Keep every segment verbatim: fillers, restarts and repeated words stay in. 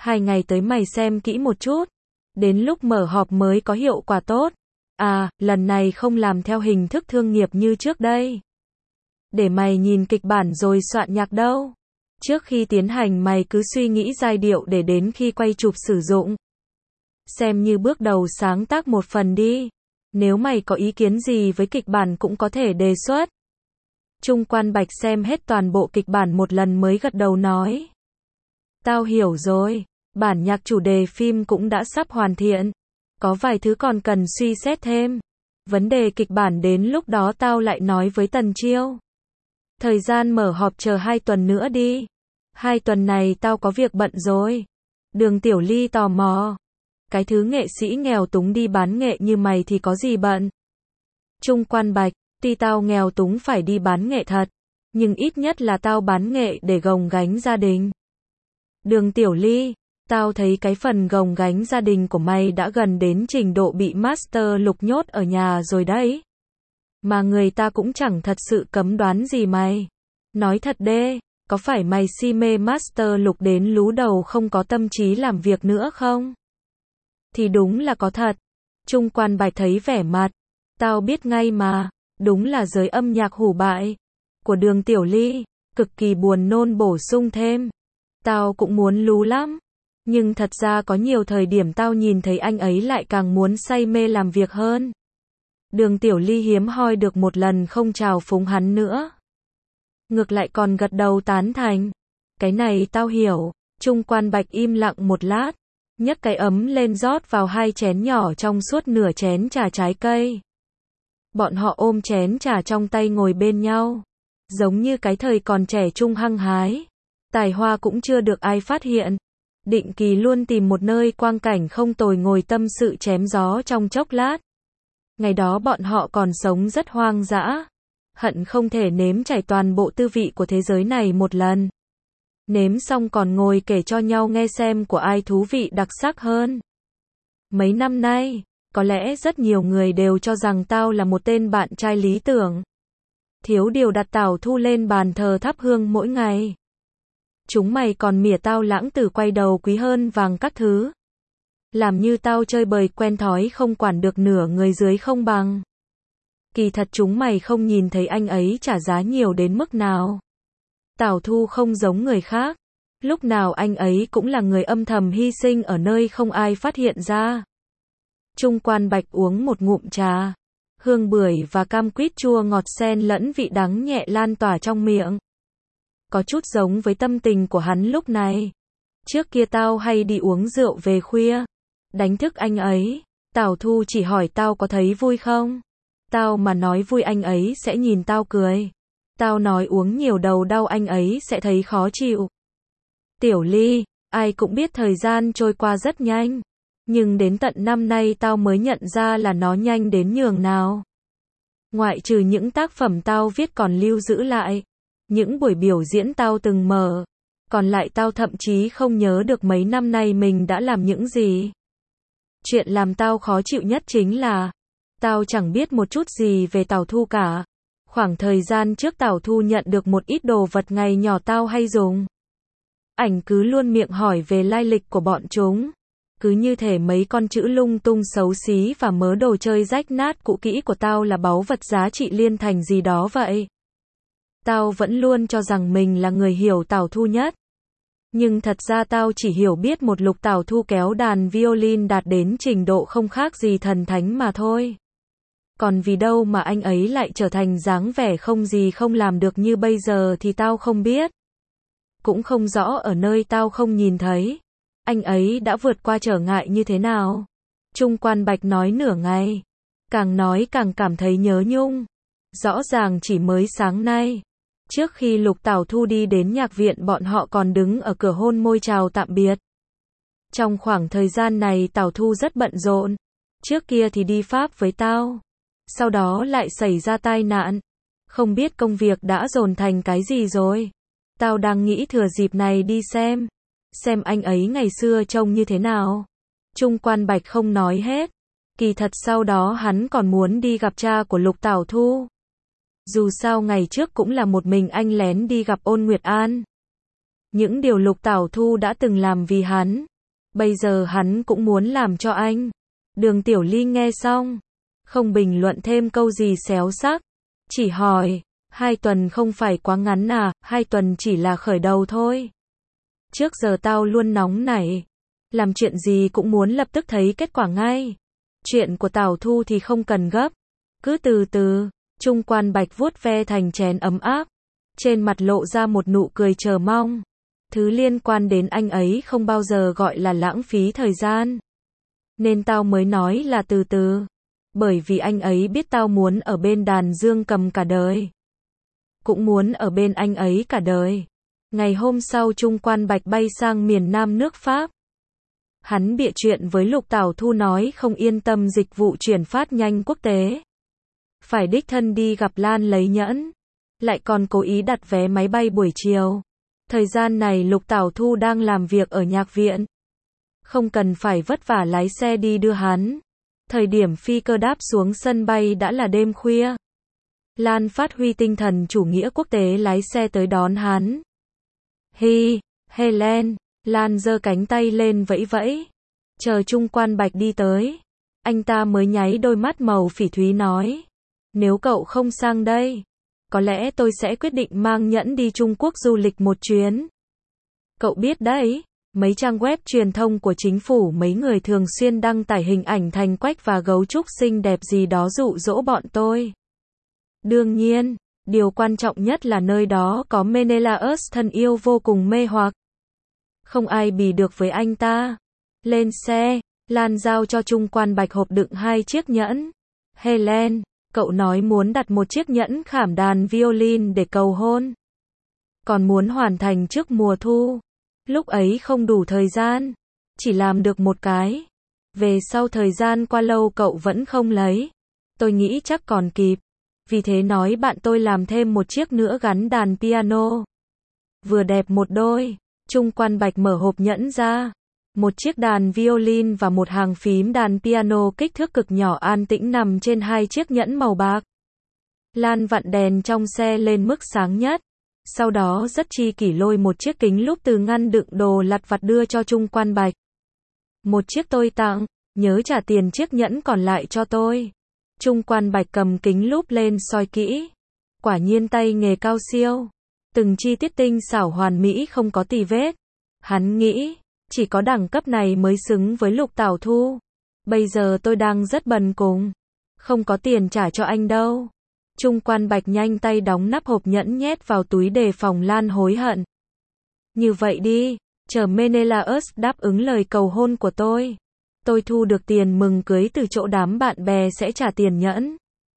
Hai ngày tới mày xem kỹ một chút. Đến lúc mở họp mới có hiệu quả tốt. À, lần này không làm theo hình thức thương nghiệp như trước đây. Để mày nhìn kịch bản rồi soạn nhạc đâu. Trước khi tiến hành mày cứ suy nghĩ giai điệu để đến khi quay chụp sử dụng. Xem như bước đầu sáng tác một phần đi. Nếu mày có ý kiến gì với kịch bản cũng có thể đề xuất. Trung Quan Bạch xem hết toàn bộ kịch bản một lần mới gật đầu nói. Tao hiểu rồi, bản nhạc chủ đề phim cũng đã sắp hoàn thiện. Có vài thứ còn cần suy xét thêm. Vấn đề kịch bản đến lúc đó tao lại nói với Tần Chiêu. Thời gian mở họp chờ hai tuần nữa đi. Hai tuần này tao có việc bận rồi. Đường Tiểu Ly tò mò. Cái thứ nghệ sĩ nghèo túng đi bán nghệ như mày thì có gì bận? Trung Quan Bạch, tuy tao nghèo túng phải đi bán nghệ thật, nhưng ít nhất là tao bán nghệ để gồng gánh gia đình. Đường Tiểu Ly, tao thấy cái phần gồng gánh gia đình của mày đã gần đến trình độ bị Master Lục nhốt ở nhà rồi đấy. Mà người ta cũng chẳng thật sự cấm đoán gì mày. Nói thật đê, có phải mày si mê Master Lục đến lú đầu không có tâm trí làm việc nữa không? Thì đúng là có thật. Trung Quan Bạch thấy vẻ mặt. Tao biết ngay mà, đúng là giới âm nhạc hủ bại. Của Đường Tiểu Ly, cực kỳ buồn nôn bổ sung thêm. Tao cũng muốn lú lắm. Nhưng thật ra có nhiều thời điểm tao nhìn thấy anh ấy lại càng muốn say mê làm việc hơn. Đường Tiểu Ly hiếm hoi được một lần không trào phúng hắn nữa. Ngược lại còn gật đầu tán thành. Cái này tao hiểu. Trung Quan Bạch im lặng một lát. Nhấc cái ấm lên rót vào hai chén nhỏ trong suốt nửa chén trà trái cây. Bọn họ ôm chén trà trong tay ngồi bên nhau. Giống như cái thời còn trẻ trung hăng hái. Tài hoa cũng chưa được ai phát hiện. Định kỳ luôn tìm một nơi quang cảnh không tồi ngồi tâm sự chém gió trong chốc lát. Ngày đó bọn họ còn sống rất hoang dã. Hận không thể nếm trải toàn bộ tư vị của thế giới này một lần. Nếm xong còn ngồi kể cho nhau nghe xem của ai thú vị đặc sắc hơn. Mấy năm nay, có lẽ rất nhiều người đều cho rằng tao là một tên bạn trai lý tưởng. Thiếu điều đặt Tảo Thu lên bàn thờ thắp hương mỗi ngày. Chúng mày còn mỉa tao lãng tử quay đầu quý hơn vàng các thứ. Làm như tao chơi bời quen thói không quản được nửa người dưới không bằng. Kỳ thật chúng mày không nhìn thấy anh ấy trả giá nhiều đến mức nào. Tảo Thu không giống người khác. Lúc nào anh ấy cũng là người âm thầm hy sinh ở nơi không ai phát hiện ra. Trung Quan Bạch uống một ngụm trà. Hương bưởi và cam quýt chua ngọt xen lẫn vị đắng nhẹ lan tỏa trong miệng. Có chút giống với tâm tình của hắn lúc này. Trước kia tao hay đi uống rượu về khuya. Đánh thức anh ấy. Tảo Thu chỉ hỏi tao có thấy vui không? Tao mà nói vui anh ấy sẽ nhìn tao cười. Tao nói uống nhiều đầu đau anh ấy sẽ thấy khó chịu. Tiểu Ly, ai cũng biết thời gian trôi qua rất nhanh. Nhưng đến tận năm nay tao mới nhận ra là nó nhanh đến nhường nào. Ngoại trừ những tác phẩm tao viết còn lưu giữ lại. Những buổi biểu diễn tao từng mở. Còn lại tao thậm chí không nhớ được mấy năm nay mình đã làm những gì. Chuyện làm tao khó chịu nhất chính là tao chẳng biết một chút gì về Tảo Thu cả. Khoảng thời gian trước Tảo Thu nhận được một ít đồ vật ngày nhỏ tao hay dùng. Ảnh cứ luôn miệng hỏi về lai lịch của bọn chúng. Cứ như thể mấy con chữ lung tung xấu xí và mớ đồ chơi rách nát cũ kỹ của tao là báu vật giá trị liên thành gì đó vậy. Tao vẫn luôn cho rằng mình là người hiểu Tảo Thu nhất. Nhưng thật ra tao chỉ hiểu biết một Lục Tảo Thu kéo đàn violin đạt đến trình độ không khác gì thần thánh mà thôi. Còn vì đâu mà anh ấy lại trở thành dáng vẻ không gì không làm được như bây giờ thì tao không biết. Cũng không rõ ở nơi tao không nhìn thấy. Anh ấy đã vượt qua trở ngại như thế nào. Trung Quan Bạch nói nửa ngày. Càng nói càng cảm thấy nhớ nhung. Rõ ràng chỉ mới sáng nay. Trước khi Lục Tảo Thu đi đến nhạc viện bọn họ còn đứng ở cửa hôn môi chào tạm biệt. Trong khoảng thời gian này Tảo Thu rất bận rộn. Trước kia thì đi Pháp với tao. Sau đó lại xảy ra tai nạn. Không biết công việc đã dồn thành cái gì rồi. Tao đang nghĩ thừa dịp này đi xem. Xem anh ấy ngày xưa trông như thế nào. Trung Quan Bạch không nói hết. Kỳ thật sau đó hắn còn muốn đi gặp cha của Lục Tảo Thu. Dù sao ngày trước cũng là một mình anh lén đi gặp Ôn Nguyệt An. Những điều Lục Tảo Thu đã từng làm vì hắn, Bây giờ hắn cũng muốn làm cho anh. Đường Tiểu Ly nghe xong, không bình luận thêm câu gì xéo sắc, chỉ hỏi, hai tuần không phải quá ngắn à, hai tuần chỉ là khởi đầu thôi. Trước giờ tao luôn nóng nảy, làm chuyện gì cũng muốn lập tức thấy kết quả ngay. Chuyện của Tào Thu thì không cần gấp, cứ từ từ. Trung Quan Bạch vuốt ve thành chén ấm áp, trên mặt lộ ra một nụ cười chờ mong. Thứ liên quan đến anh ấy không bao giờ gọi là lãng phí thời gian. Nên tao mới nói là từ từ. Bởi vì anh ấy biết tao muốn ở bên đàn dương cầm cả đời. Cũng muốn ở bên anh ấy cả đời. Ngày hôm sau Trung Quan Bạch bay sang miền Nam nước Pháp. Hắn bịa chuyện với Lục Tảo Thu nói không yên tâm dịch vụ chuyển phát nhanh quốc tế. Phải đích thân đi gặp Lan lấy nhẫn. Lại còn cố ý đặt vé máy bay buổi chiều. Thời gian này Lục Tảo Thu đang làm việc ở nhạc viện. Không cần phải vất vả lái xe đi đưa hắn. Thời điểm phi cơ đáp xuống sân bay đã là đêm khuya. Lan phát huy tinh thần chủ nghĩa quốc tế lái xe tới đón hắn. Hi, Helen, Lan giơ cánh tay lên vẫy vẫy. Chờ Trung Quan Bạch đi tới. Anh ta mới nháy đôi mắt màu phỉ thúy nói. Nếu cậu không sang đây, có lẽ tôi sẽ quyết định mang nhẫn đi Trung Quốc du lịch một chuyến. Cậu biết đấy, mấy trang web truyền thông của chính phủ mấy người thường xuyên đăng tải hình ảnh thành quách và gấu trúc xinh đẹp gì đó dụ dỗ bọn tôi. Đương nhiên, điều quan trọng nhất là nơi đó có Menelaus thân yêu vô cùng mê hoặc. Không ai bì được với anh ta. Lên xe, Lan giao cho Trung Quan Bạch hộp đựng hai chiếc nhẫn. Helen, cậu nói muốn đặt một chiếc nhẫn khảm đàn violin để cầu hôn. Còn muốn hoàn thành trước mùa thu. Lúc ấy không đủ thời gian. Chỉ làm được một cái. Về sau thời gian qua lâu cậu vẫn không lấy. Tôi nghĩ chắc còn kịp. Vì thế nói bạn tôi làm thêm một chiếc nữa gắn đàn piano. Vừa đẹp một đôi. Trung Quan Bạch mở hộp nhẫn ra. Một chiếc đàn violin và một hàng phím đàn piano kích thước cực nhỏ an tĩnh nằm trên hai chiếc nhẫn màu bạc. Lan vặn đèn trong xe lên mức sáng nhất. Sau đó rất chi kỷ lôi một chiếc kính lúp từ ngăn đựng đồ lặt vặt đưa cho Trung Quan Bạch. Một chiếc tôi tặng, nhớ trả tiền chiếc nhẫn còn lại cho tôi. Trung Quan Bạch cầm kính lúp lên soi kỹ. Quả nhiên tay nghề cao siêu. Từng chi tiết tinh xảo hoàn mỹ không có tì vết. Hắn nghĩ, chỉ có đẳng cấp này mới xứng với Lục Tảo Thu. Bây giờ tôi đang rất bần cùng. Không có tiền trả cho anh đâu. Trung Quan Bạch nhanh tay đóng nắp hộp nhẫn nhét vào túi đề phòng Lan hối hận. Như vậy đi, chờ Menelaus đáp ứng lời cầu hôn của tôi. Tôi thu được tiền mừng cưới từ chỗ đám bạn bè sẽ trả tiền nhẫn.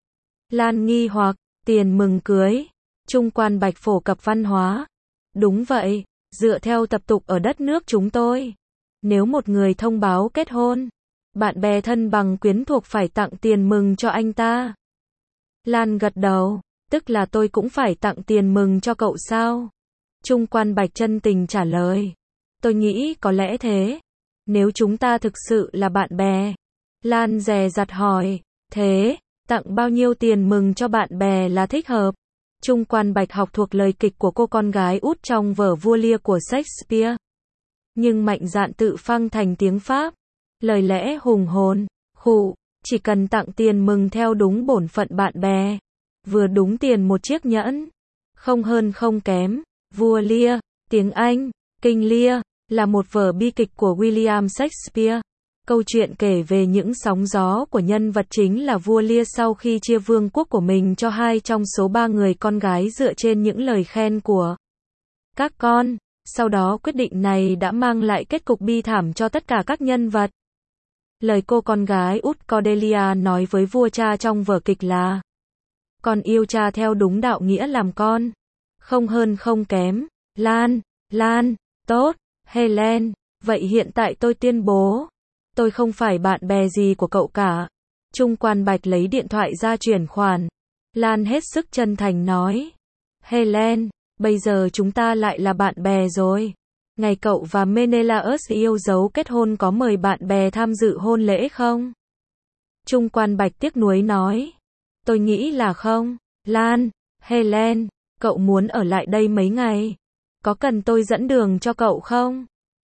Lan nghi hoặc, tiền mừng cưới. Trung Quan Bạch phổ cập văn hóa. Đúng vậy, dựa theo tập tục ở đất nước chúng tôi. Nếu một người thông báo kết hôn, bạn bè thân bằng quyến thuộc phải tặng tiền mừng cho anh ta. Lan gật đầu, tức là tôi cũng phải tặng tiền mừng cho cậu sao? Trung Quan Bạch chân tình trả lời. Tôi nghĩ có lẽ thế. Nếu chúng ta thực sự là bạn bè. Lan dè dặt hỏi, thế, tặng bao nhiêu tiền mừng cho bạn bè là thích hợp? Trung Quan Bạch học thuộc lời kịch của cô con gái út trong vở Vua Lear của Shakespeare. Nhưng mạnh dạn tự phăng thành tiếng Pháp. Lời lẽ hùng hồn, khụ, chỉ cần tặng tiền mừng theo đúng bổn phận bạn bè. Vừa đúng tiền một chiếc nhẫn. Không hơn không kém. Vua Lear, tiếng Anh, King Lear, là một vở bi kịch của William Shakespeare. Câu chuyện kể về những sóng gió của nhân vật chính là vua Lear sau khi chia vương quốc của mình cho hai trong số ba người con gái dựa trên những lời khen của các con. Sau đó quyết định này đã mang lại kết cục bi thảm cho tất cả các nhân vật. Lời cô con gái út Cordelia nói với vua cha trong vở kịch là: con yêu cha theo đúng đạo nghĩa làm con. Không hơn không kém. Lan, Lan, tốt, Helen, vậy hiện tại tôi tuyên bố. Tôi không phải bạn bè gì của cậu cả. Trung Quan Bạch lấy điện thoại ra chuyển khoản. Lan hết sức chân thành nói. Helen, bây giờ chúng ta lại là bạn bè rồi. Ngày cậu và Menelaus yêu dấu kết hôn có mời bạn bè tham dự hôn lễ không? Trung Quan Bạch tiếc nuối nói. Tôi nghĩ là không. Lan, Helen, cậu muốn ở lại đây mấy ngày? Có cần tôi dẫn đường cho cậu không?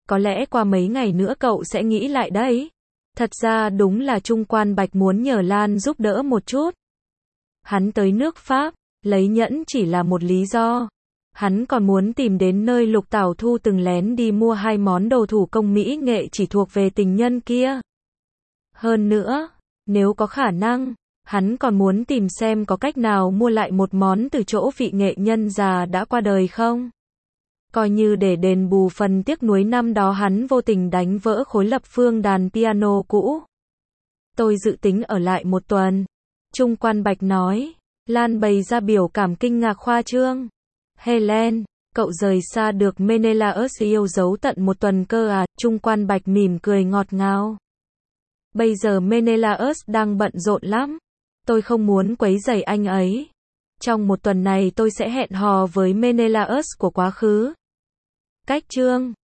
Có lẽ qua mấy ngày nữa cậu sẽ nghĩ lại đấy. Thật ra đúng là Trung Quan Bạch muốn nhờ Lan giúp đỡ một chút. Hắn tới nước Pháp, lấy nhẫn chỉ là một lý do. Hắn còn muốn tìm đến nơi Lục Tảo Thu từng lén đi mua hai món đồ thủ công mỹ nghệ chỉ thuộc về tình nhân kia. Hơn nữa, nếu có khả năng, hắn còn muốn tìm xem có cách nào mua lại một món từ chỗ vị nghệ nhân già đã qua đời không. Coi như để đền bù phần tiếc nuối năm đó hắn vô tình đánh vỡ khối lập phương đàn piano cũ. Tôi dự tính ở lại một tuần. Trung Quan Bạch nói. Lan bày ra biểu cảm kinh ngạc khoa trương. Helen, cậu rời xa được Menelaus yêu dấu tận một tuần cơ à? Trung Quan Bạch mỉm cười ngọt ngào. Bây giờ Menelaus đang bận rộn lắm. Tôi không muốn quấy rầy anh ấy. Trong một tuần này tôi sẽ hẹn hò với Menelaus của quá khứ. Cách chương